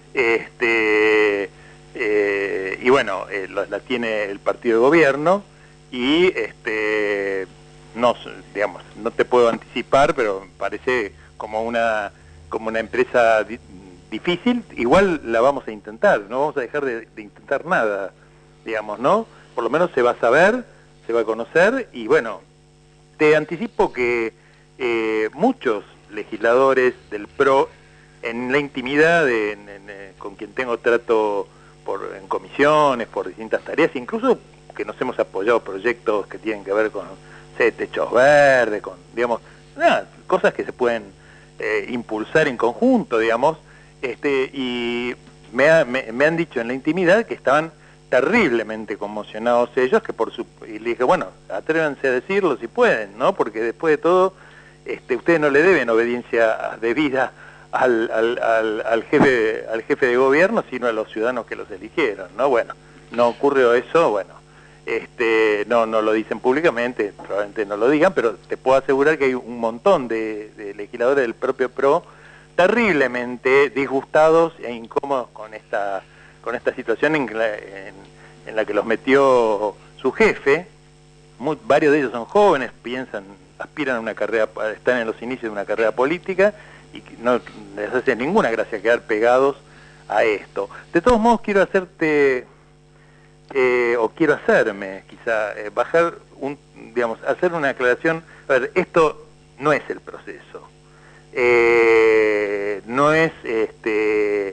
este, eh, y bueno, eh, la, la tiene el partido de gobierno, y este no digamos no te puedo anticipar, pero me parece como una como una empresa di difícil. Igual la vamos a intentar, no vamos a dejar de, de intentar nada, digamos, ¿no? Por lo menos se va a saber, se va a conocer, y bueno, te anticipo que eh, muchos legisladores del P R O, en la intimidad de, en, en, con quien tengo trato por en comisiones, por distintas tareas, incluso que nos hemos apoyado proyectos que tienen que ver con sé, techos verdes, con, digamos, nada, cosas que se pueden eh, impulsar en conjunto, digamos, este, y me, ha, me, me han dicho en la intimidad que estaban terriblemente conmocionados ellos, que por su, y le dije, bueno, atrévanse a decirlo si pueden, ¿no? Porque después de todo, este, ustedes no le deben obediencia debida al, al, al, al jefe, al jefe de gobierno, sino a los ciudadanos que los eligieron, ¿no? Bueno, no ocurrió eso, bueno. Este, no, no lo dicen públicamente, probablemente no lo digan, pero te puedo asegurar que hay un montón de, de legisladores del propio P R O terriblemente disgustados e incómodos con esta, con esta situación en la, en, en la que los metió su jefe. Muy, varios de ellos son jóvenes, piensan, aspiran a una carrera, están en los inicios de una carrera política y no les hace ninguna gracia quedar pegados a esto. De todos modos, quiero hacerte... Eh, o quiero hacerme, quizá, eh, bajar, un, digamos, hacer una aclaración. A ver, esto no es el proceso. Eh, no es, este,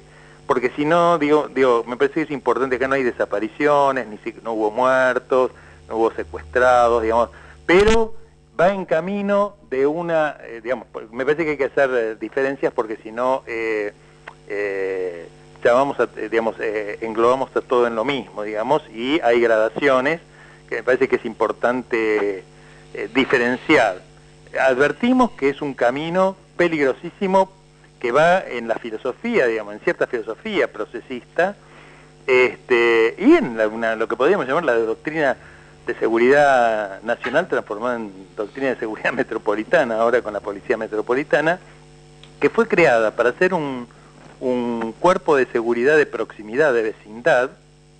porque si no, digo, digo, me parece que es importante que no hay desapariciones, ni si, no hubo muertos, no hubo secuestrados, digamos, pero va en camino de una, eh, digamos, me parece que hay que hacer eh, diferencias porque si no, eh, eh, llamamos a, eh, digamos, eh, englobamos a todo en lo mismo, digamos, y hay gradaciones que me parece que es importante eh, diferenciar. Advertimos que es un camino peligrosísimo que va en la filosofía, digamos, en cierta filosofía procesista, este, y en la, una, lo que podríamos llamar la doctrina de seguridad nacional transformada en doctrina de seguridad metropolitana, ahora con la policía metropolitana, que fue creada para ser un, un cuerpo de seguridad de proximidad, de vecindad,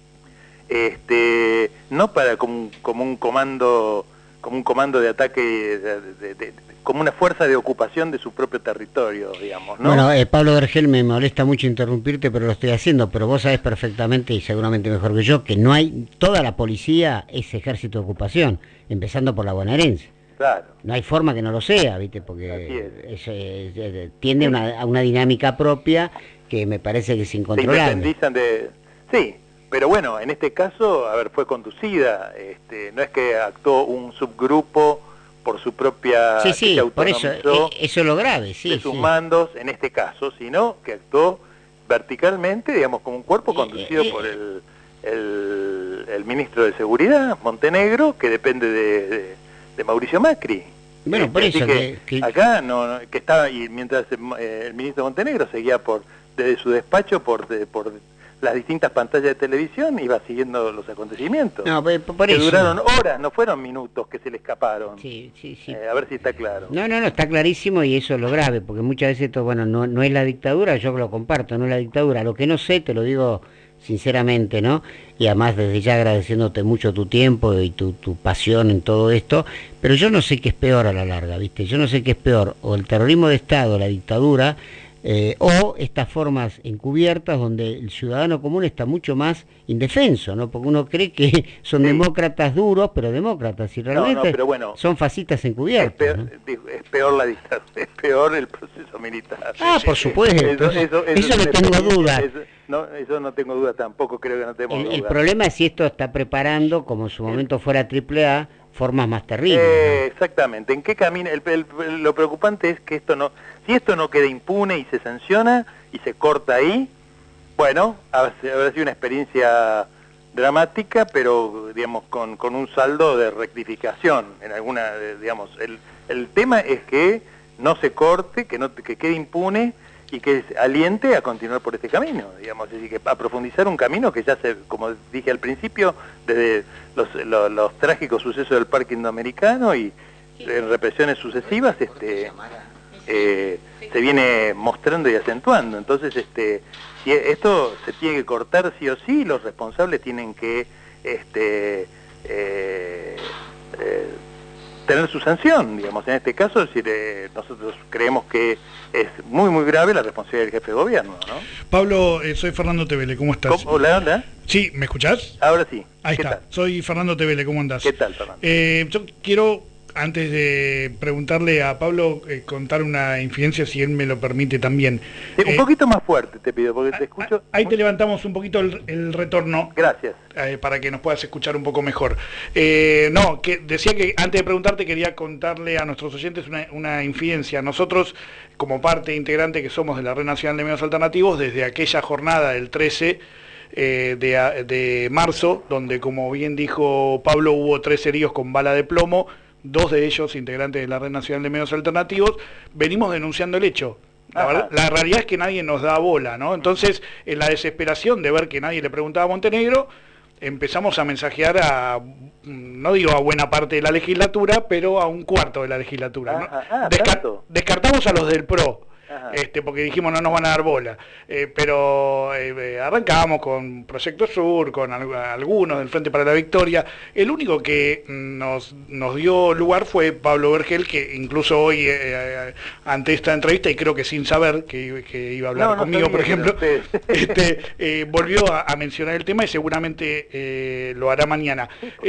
este, no para como, como un comando como un comando de ataque, de, de, de, como una fuerza de ocupación de su propio territorio, digamos, ¿no?
Bueno, eh, Pablo Vergel, me molesta mucho interrumpirte, pero lo estoy haciendo, pero vos sabés perfectamente, y seguramente mejor que yo, que no hay, toda la policía es ejército de ocupación, empezando por la bonaerense.
Claro.
No hay forma que no lo sea, ¿viste? Porque es. Es, es, es, tiende una, a una dinámica propia que me parece que es incontrolable.
Se de... Sí, pero bueno, en este caso, a ver, fue conducida, este, no es que actuó un subgrupo por su propia...
Sí, sí, por eso, eso es lo grave, sí.
De sus
sí.
mandos, en este caso, sino que actuó verticalmente, digamos, como un cuerpo conducido eh, eh, por el, el, el ministro de Seguridad, Montenegro, que depende de, de, de Mauricio Macri.
Bueno,
este,
por eso
que,
que, que...
acá, no, no, que estaba, y mientras eh, el ministro Montenegro seguía por desde su despacho por... De, por las distintas pantallas de televisión, iba siguiendo los acontecimientos.
No, por, por
que
eso.
duraron horas, no fueron minutos que se le escaparon.
Sí, sí, sí.
Eh, a ver si está claro.
No, no, no, está clarísimo y eso es lo grave, porque muchas veces esto, bueno, no, no es la dictadura, yo lo comparto, no es la dictadura. Lo que no sé, te lo digo sinceramente, ¿no? Y además desde ya agradeciéndote mucho tu tiempo y tu, tu pasión en todo esto, pero yo no sé qué es peor a la larga, ¿viste? Yo no sé qué es peor, o el terrorismo de Estado, la dictadura, Eh, o estas formas encubiertas donde el ciudadano común está mucho más indefenso, ¿no? Porque uno cree que son sí. demócratas duros, pero demócratas, y realmente
no, no, pero bueno,
son fascistas encubiertos.
Es peor,
¿no?
es peor la dictadura, es peor el proceso militar.
Ah, por supuesto. Eso, eso, eso, eso no tengo duda.
Eso no, eso no tengo duda tampoco, creo que no tenemos
el,
duda.
El problema es si esto está preparando, como en su momento fuera triple A, formas más terribles.
Eh,
¿no?
Exactamente. ¿En qué camino? El, el, el, lo preocupante es que esto no, si esto no queda impune y se sanciona y se corta ahí, bueno, habrá sido una experiencia dramática, pero digamos con, con un saldo de rectificación en alguna, digamos, el, el tema es que no se corte, que no que quede impune y que aliente a continuar por este camino, digamos, es decir, que a profundizar un camino que ya se, como dije al principio, desde los, los, los trágicos sucesos del Parque Indoamericano y en represiones sucesivas, este, eh, se viene mostrando y acentuando. Entonces, este, si esto se tiene que cortar sí o sí, los responsables tienen que, este, eh, eh, tener su sanción, digamos, en este caso, es decir, eh, nosotros creemos que es muy, muy grave la responsabilidad del jefe de gobierno, ¿no?
Pablo, eh, soy Fernando Tevele, ¿cómo estás?
¿Cómo? Hola, hola.
Sí, ¿me escuchás?
Ahora sí.
Ahí
¿Qué
está,
tal?
Soy Fernando Tevele, ¿cómo andás?
¿Qué tal, Fernando?
Eh, yo quiero, antes de preguntarle a Pablo, eh, contar una infidencia, si él me lo permite también.
Sí, un
eh,
poquito más fuerte te pido, porque te escucho...
Ahí te levantamos un poquito el, el retorno.
Gracias.
Eh, para que nos puedas escuchar un poco mejor. Eh, no, que decía que antes de preguntarte quería contarle a nuestros oyentes una, una infidencia. Nosotros, como parte integrante que somos de la Red Nacional de Medios Alternativos, desde aquella jornada del trece eh, de, de marzo, donde como bien dijo Pablo, hubo tres heridos con bala de plomo, dos de ellos integrantes de la Red Nacional de Medios Alternativos, venimos denunciando el hecho. La, verdad, la realidad es que nadie nos da bola, ¿no? Entonces, en la desesperación de ver que nadie le preguntaba a Montenegro, empezamos a mensajear a, no digo a buena parte de la legislatura, pero a un cuarto de la legislatura, ¿no?
Ah, ah,
Desca- descartamos a los del P R O, este, porque dijimos no nos van a dar bola, eh, pero eh, arrancamos con Proyecto Sur, con al- algunos del Frente para la Victoria. El único que nos, nos dio lugar fue Pablo Vergel, que incluso hoy, eh, ante esta entrevista, y creo que sin saber que, que iba a hablar
no, no
conmigo, por ejemplo,
usted...
este, eh, volvió a, a mencionar el tema y seguramente eh, lo hará mañana.
Sí,
eh,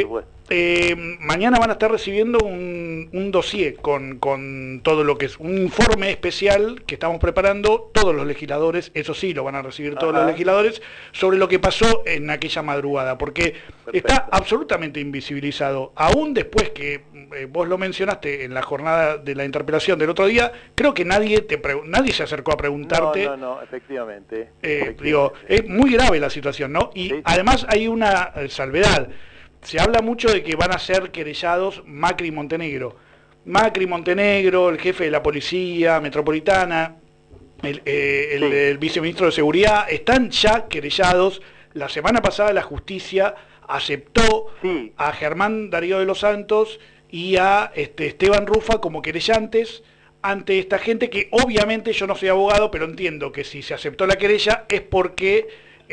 eh, mañana van a estar recibiendo un, un dossier con, con todo lo que es un informe especial que estamos preparando todos los legisladores, eso sí, lo van a recibir todos Ajá. los legisladores, sobre lo que pasó en aquella madrugada, porque Perfecto. está absolutamente invisibilizado, aún después que eh, vos lo mencionaste en la jornada de la interpelación del otro día, creo que nadie te nadie se acercó a preguntarte.
No, no, no, efectivamente.
Eh,
efectivamente.
Digo, es muy grave la situación, ¿no? Y sí, sí. además hay una eh, salvedad. Se habla mucho de que van a ser querellados Macri y Montenegro. Macri, Montenegro, el jefe de la policía metropolitana, el, eh, el, sí. el viceministro de Seguridad, están ya querellados. La semana pasada la justicia aceptó sí. a Germán Darío de los Santos y a este, Esteban Rufa como querellantes ante esta gente, que obviamente yo no soy abogado, pero entiendo que si se aceptó la querella es porque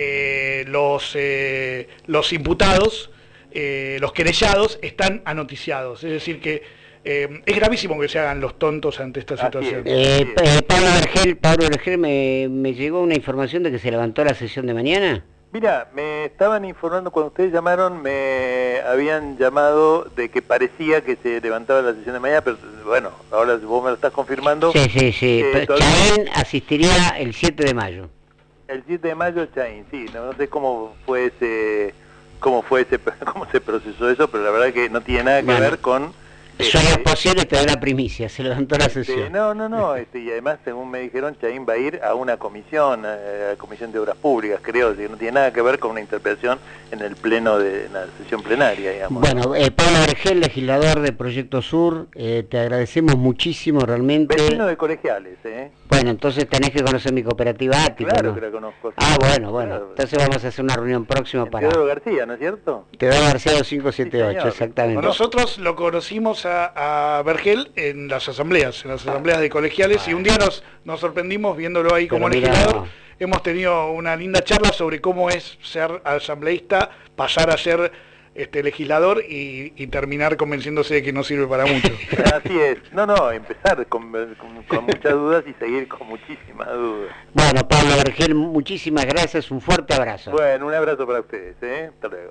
eh, los, eh, los imputados, eh, los querellados, están anoticiados. Es decir que eh, es gravísimo que se hagan los tontos ante esta situación.
Eh, eh, Pablo Vergel, Pablo Vergel me, me llegó una información de que se levantó la sesión de mañana.
Mira, me estaban informando, cuando ustedes llamaron, me habían llamado de que parecía que se levantaba la sesión de mañana, pero bueno, ahora vos me lo estás confirmando.
Sí, sí, sí. Eh, Chaín asistiría el siete de mayo.
El siete de mayo Chaín, sí. No, no sé cómo fue ese, cómo fue ese, cómo se procesó eso, pero la verdad que no tiene nada que bueno. ver con...
Sueños este, Posibles te da la primicia, se levantó la
este,
sesión.
No, no, no, este, y además, según me dijeron, Chaín va a ir a una comisión, a la Comisión de Obras Públicas, creo, que no tiene nada que ver con una interpelación en el pleno de en la sesión plenaria, digamos.
Bueno, eh, Pablo Vergel, legislador de Proyecto Sur, eh, te agradecemos muchísimo realmente.
Vecino de Colegiales, ¿eh?
Bueno, entonces tenés que conocer mi cooperativa Ático,
Claro
¿no?
que la conozco. Sí.
Ah, bueno, bueno,
Claro.
entonces vamos a hacer una reunión próxima
En
para...
Teodoro García, ¿no es cierto?
Teodoro García cinco siete ocho,
Sí,
exactamente.
Bueno, nosotros lo conocimos a, a Vergel en las asambleas, en las asambleas de colegiales, ah, y un día nos, nos sorprendimos viéndolo ahí como
mira,
legislador.
no.
Hemos tenido una linda charla sobre cómo es ser asambleísta, pasar a ser este legislador y, y terminar convenciéndose de que no sirve para mucho.
Así es. No, no, empezar con, con, con muchas dudas y seguir con muchísimas dudas.
Bueno, Pablo Vergel, muchísimas gracias, un fuerte abrazo.
Bueno, un abrazo para ustedes, ¿eh? Hasta luego.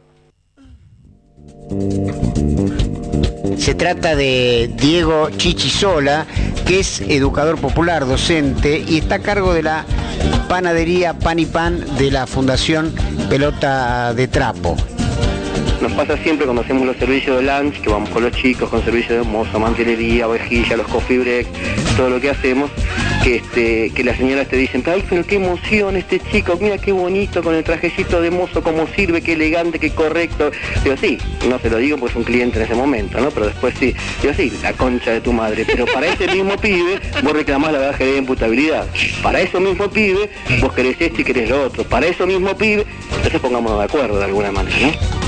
Se trata de Diego Chichisola, que es educador popular, docente, y está a cargo de la panadería Pan y Pan de la Fundación Pelota de Trapo.
Nos pasa siempre cuando hacemos los servicios de lunch, que vamos con los chicos, con servicios de mozo, mantelería, vajilla, los coffee break, todo lo que hacemos, que este, que las señoras te dicen, ay, pero qué emoción este chico, mira qué bonito con el trajecito de mozo, cómo sirve, qué elegante, qué correcto. Digo, sí, no se lo digo porque es un cliente en ese momento, ¿no? Pero después sí, digo, sí, la concha de tu madre, pero para ese mismo pibe vos reclamás la baja de imputabilidad, para eso mismo pibe vos querés esto y querés lo otro, para eso mismo pibe, entonces pongámonos de acuerdo de alguna manera, ¿no?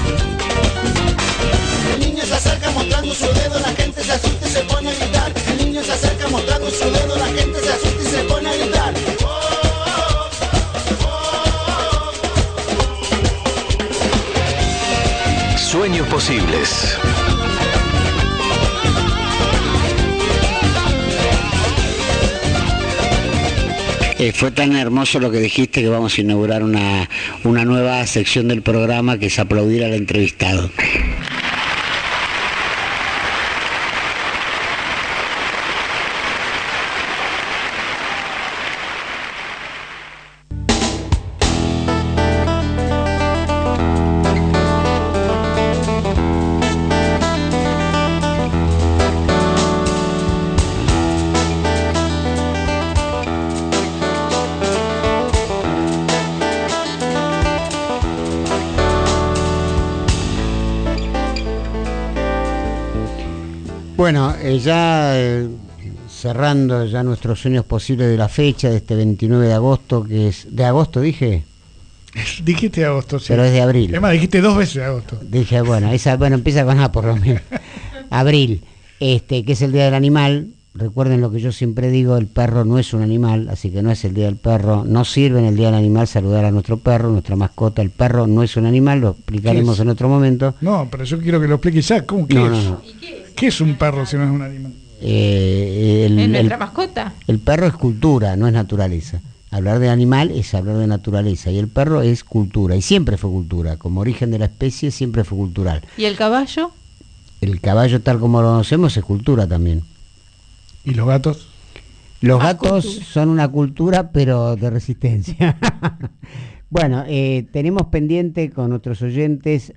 El niño se acerca mostrando su dedo, la gente se asusta y se pone a gritar. El niño se acerca mostrando su dedo, la gente se asusta y se pone a gritar.
Sueños Posibles.
Eh, fue tan hermoso lo que dijiste que vamos a inaugurar una, una nueva sección del programa, que es aplaudir al entrevistado. Bueno, eh, ya eh, cerrando ya nuestros sueños posibles de la fecha de este veintinueve de agosto, que es... ¿De agosto dije?
Dijiste agosto, sí.
Pero es de abril.
Además, dijiste dos veces agosto.
Dije, bueno, esa, bueno, empieza con A por lo menos. Abril, este, que es el Día del Animal. Recuerden lo que yo siempre digo, el perro no es un animal, así que no es el Día del Perro. No sirve en el Día del Animal saludar a nuestro perro, nuestra mascota. El perro no es un animal, lo explicaremos en otro momento.
No, pero yo quiero que lo expliques ya. ¿Cómo que
no,
es?
No, no.
¿Qué es un perro si no es un animal?
Eh, el,
¿Es nuestra
el,
mascota?
El perro es cultura, no es naturaleza. Hablar de animal es hablar de naturaleza, y el perro es cultura, y siempre fue cultura. Como origen de la especie siempre fue cultural.
¿Y el caballo?
el caballo tal como lo conocemos es cultura también.
¿Y los gatos?
Los
Ah,
gatos
cultura.
son una cultura, pero de resistencia. Bueno, eh, tenemos pendiente con nuestros oyentes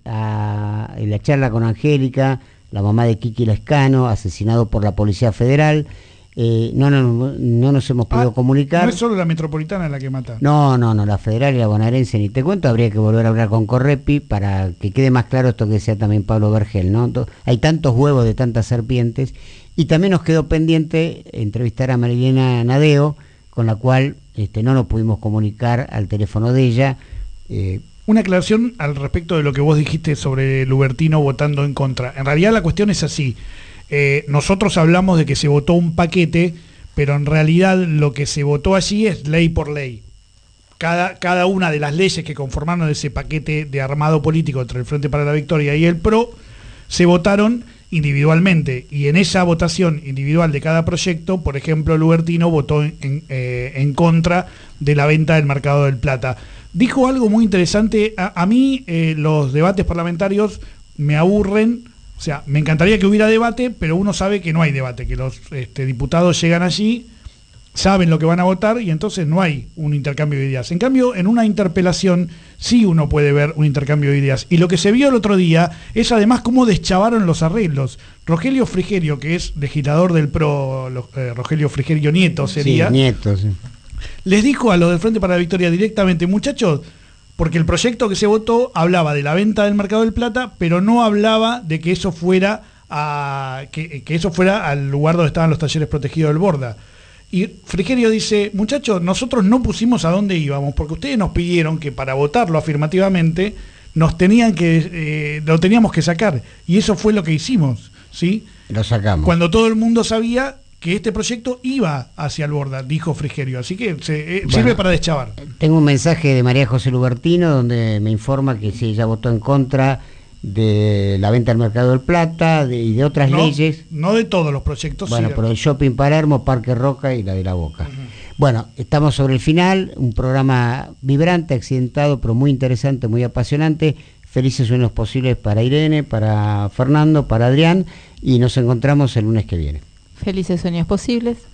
a, en la charla con Angélica, la mamá de Kiki Lescano, asesinado por la Policía Federal. Eh, no, no, no nos hemos podido
Ah,
comunicar.
No es solo la metropolitana la que mata.
No, no, no, la federal y la bonaerense ni te cuento, habría que volver a hablar con Correpi para que quede más claro esto que decía también Pablo Vergel, ¿no? To- Hay tantos huevos de tantas serpientes, y también nos quedó pendiente entrevistar a Marilena Nadeo, con la cual este, no nos pudimos comunicar al teléfono de ella. Eh,
Una aclaración al respecto de lo que vos dijiste sobre Lubertino votando en contra. En realidad la cuestión es así. Eh, nosotros hablamos de que se votó un paquete, pero en realidad lo que se votó allí es ley por ley. Cada, cada una de las leyes que conformaron ese paquete de armado político entre el Frente para la Victoria y el P R O se votaron individualmente, y en esa votación individual de cada proyecto, por ejemplo, Lubertino votó en, en, eh, en contra de la venta del Mercado del Plata. Dijo algo muy interesante. A, a mí eh, los debates parlamentarios me aburren. O sea, me encantaría que hubiera debate, pero uno sabe que no hay debate, que los este, diputados llegan allí, saben lo que van a votar y entonces no hay un intercambio de ideas. En cambio, en una interpelación sí uno puede ver un intercambio de ideas. Y lo que se vio el otro día es además cómo deschavaron los arreglos. Rogelio Frigerio, que es legislador del P R O, lo- eh, Rogelio Frigerio Nieto sería,
sí, Nieto, sí.
les dijo a los del Frente para la Victoria directamente, muchachos, porque el proyecto que se votó hablaba de la venta del Mercado del Plata, pero no hablaba de que eso fuera a que, que eso fuera al lugar donde estaban los talleres protegidos del Borda. Y Frigerio dice, muchachos, nosotros no pusimos a dónde íbamos, porque ustedes nos pidieron que para votarlo afirmativamente nos tenían que eh, lo teníamos que sacar, y eso fue lo que hicimos, ¿sí?
Lo sacamos.
Cuando todo el mundo sabía que este proyecto iba hacia el Borda, dijo Frigerio, así que se, eh,
Bueno.
sirve para deschavar.
Tengo un mensaje de María José Lubertino donde me informa que sí, ella votó en contra de la venta del Mercado del Plata de, y de otras
No,
leyes.
no de todos los proyectos.
Bueno,
sí.
por el Shopping Palermo, Parque Roca y la de la Boca. Uh-huh. Bueno, estamos sobre el final, un programa vibrante, accidentado, pero muy interesante, muy apasionante. Felices sueños posibles para Irene, para Fernando, para Adrián, y nos encontramos el lunes que viene.
Felices sueños posibles.